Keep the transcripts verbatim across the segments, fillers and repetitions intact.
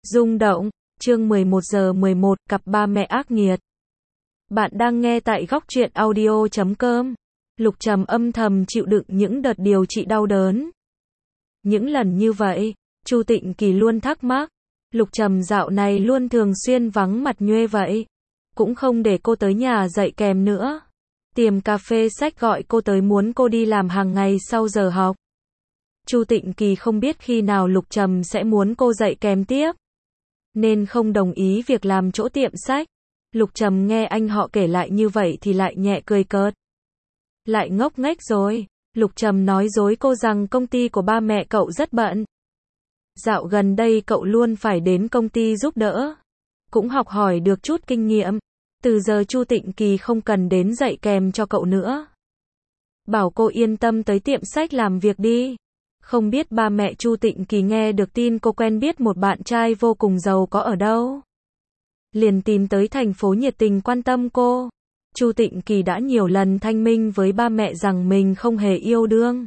Rung động, chương mười một giờ mười một, cặp ba mẹ ác nghiệt. Bạn đang nghe tại góc truyện audio chấm com. Lục Trầm âm thầm chịu đựng những đợt điều trị đau đớn. Những lần như vậy, Chu Tịnh Kỳ luôn thắc mắc, Lục Trầm dạo này luôn thường xuyên vắng mặt nhuê vậy, cũng không để cô tới nhà dạy kèm nữa. Tiệm cà phê sách gọi cô tới muốn cô đi làm hàng ngày sau giờ học. Chu Tịnh Kỳ không biết khi nào Lục Trầm sẽ muốn cô dạy kèm tiếp, nên không đồng ý việc làm chỗ tiệm sách. Lục Trầm nghe anh họ kể lại như vậy thì lại nhẹ cười cợt. Lại ngốc nghếch rồi, Lục Trầm nói dối cô rằng công ty của ba mẹ cậu rất bận. Dạo gần đây cậu luôn phải đến công ty giúp đỡ, cũng học hỏi được chút kinh nghiệm. Từ giờ Chu Tịnh Kỳ không cần đến dạy kèm cho cậu nữa. Bảo cô yên tâm tới tiệm sách làm việc đi. Không biết ba mẹ Chu Tịnh Kỳ nghe được tin cô quen biết một bạn trai vô cùng giàu có ở đâu, liền tìm tới thành phố nhiệt tình quan tâm cô. Chu Tịnh Kỳ đã nhiều lần thanh minh với ba mẹ rằng mình không hề yêu đương,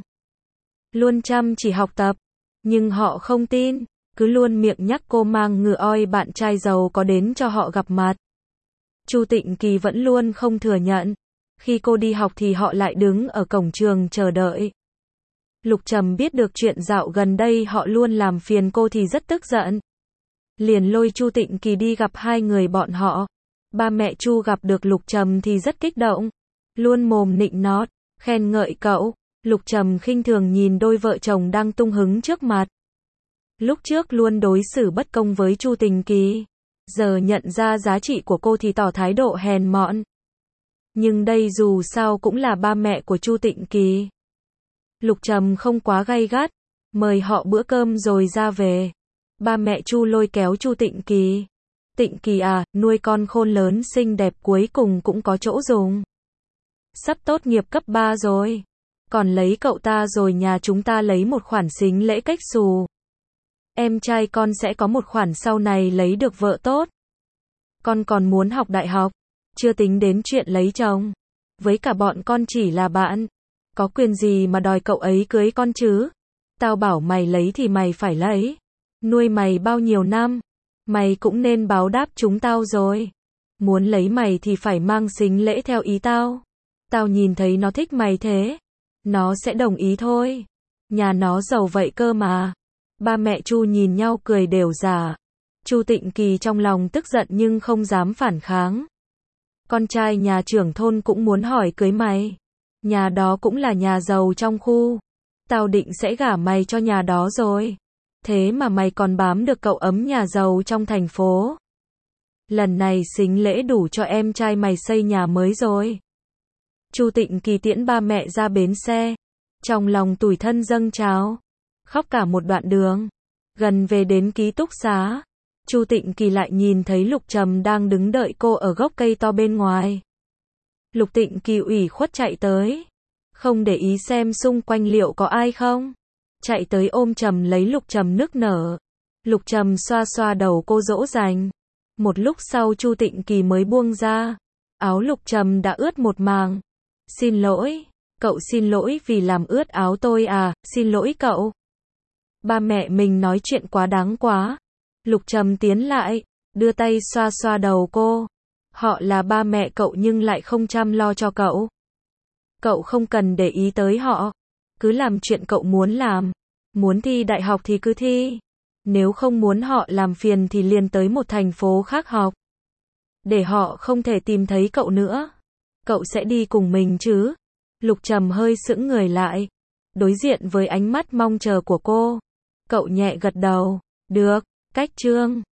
luôn chăm chỉ học tập, nhưng họ không tin, cứ luôn miệng nhắc cô mang ngựa oi bạn trai giàu có đến cho họ gặp mặt. Chu Tịnh Kỳ vẫn luôn không thừa nhận. Khi cô đi học thì họ lại đứng ở cổng trường chờ đợi. Lục Trầm biết được chuyện dạo gần đây họ luôn làm phiền cô thì rất tức giận, liền lôi Chu Tịnh Kỳ đi gặp hai người bọn họ. Ba mẹ Chu gặp được Lục Trầm thì rất kích động, luôn mồm nịnh nót, khen ngợi cậu. Lục Trầm khinh thường nhìn đôi vợ chồng đang tung hứng trước mặt. Lúc trước luôn đối xử bất công với Chu Tịnh Kỳ, giờ nhận ra giá trị của cô thì tỏ thái độ hèn mọn. Nhưng đây dù sao cũng là ba mẹ của Chu Tịnh Kỳ. Lục Trầm không quá gay gắt, mời họ bữa cơm rồi ra về. Ba mẹ Chu lôi kéo Chu Tịnh Kỳ. Tịnh Kỳ à, nuôi con khôn lớn xinh đẹp cuối cùng cũng có chỗ dùng. Sắp tốt nghiệp cấp ba rồi, còn lấy cậu ta rồi nhà chúng ta lấy một khoản sính lễ cách xù. Em trai con sẽ có một khoản sau này lấy được vợ tốt. Con còn muốn học đại học, chưa tính đến chuyện lấy chồng. Với cả bọn con chỉ là bạn, có quyền gì mà đòi cậu ấy cưới con chứ? Tao bảo mày lấy thì mày phải lấy. Nuôi mày bao nhiêu năm, mày cũng nên báo đáp chúng tao rồi. Muốn lấy mày thì phải mang sính lễ theo ý tao. Tao nhìn thấy nó thích mày thế, nó sẽ đồng ý thôi. Nhà nó giàu vậy cơ mà. Ba mẹ Chu nhìn nhau cười đều giả. Chu Tịnh Kỳ trong lòng tức giận nhưng không dám phản kháng. Con trai nhà trưởng thôn cũng muốn hỏi cưới mày. Nhà đó cũng là nhà giàu trong khu. Tao định sẽ gả mày cho nhà đó rồi. Thế mà mày còn bám được cậu ấm nhà giàu trong thành phố. Lần này sính lễ đủ cho em trai mày xây nhà mới rồi. Chu Tịnh Kỳ tiễn ba mẹ ra bến xe. Trong lòng tủi thân dâng trào, khóc cả một đoạn đường. Gần về đến ký túc xá, Chu Tịnh Kỳ lại nhìn thấy Lục Trầm đang đứng đợi cô ở gốc cây to bên ngoài. Lục Tịnh Kỳ ủy khuất chạy tới, không để ý xem xung quanh liệu có ai không. Chạy tới ôm Trầm lấy Lục Trầm nức nở. Lục Trầm xoa xoa đầu cô dỗ dành. Một lúc sau Chu Tịnh Kỳ mới buông ra. Áo Lục Trầm đã ướt một màng. Xin lỗi, cậu xin lỗi vì làm ướt áo tôi à, xin lỗi cậu. Ba mẹ mình nói chuyện quá đáng quá. Lục Trầm tiến lại, đưa tay xoa xoa đầu cô. Họ là ba mẹ cậu nhưng lại không chăm lo cho cậu. Cậu không cần để ý tới họ. Cứ làm chuyện cậu muốn làm. Muốn thi đại học thì cứ thi. Nếu không muốn họ làm phiền thì liền tới một thành phố khác học. Để họ không thể tìm thấy cậu nữa. Cậu sẽ đi cùng mình chứ? Lục Trầm hơi sững người lại, đối diện với ánh mắt mong chờ của cô. Cậu nhẹ gật đầu. Được, cách chương.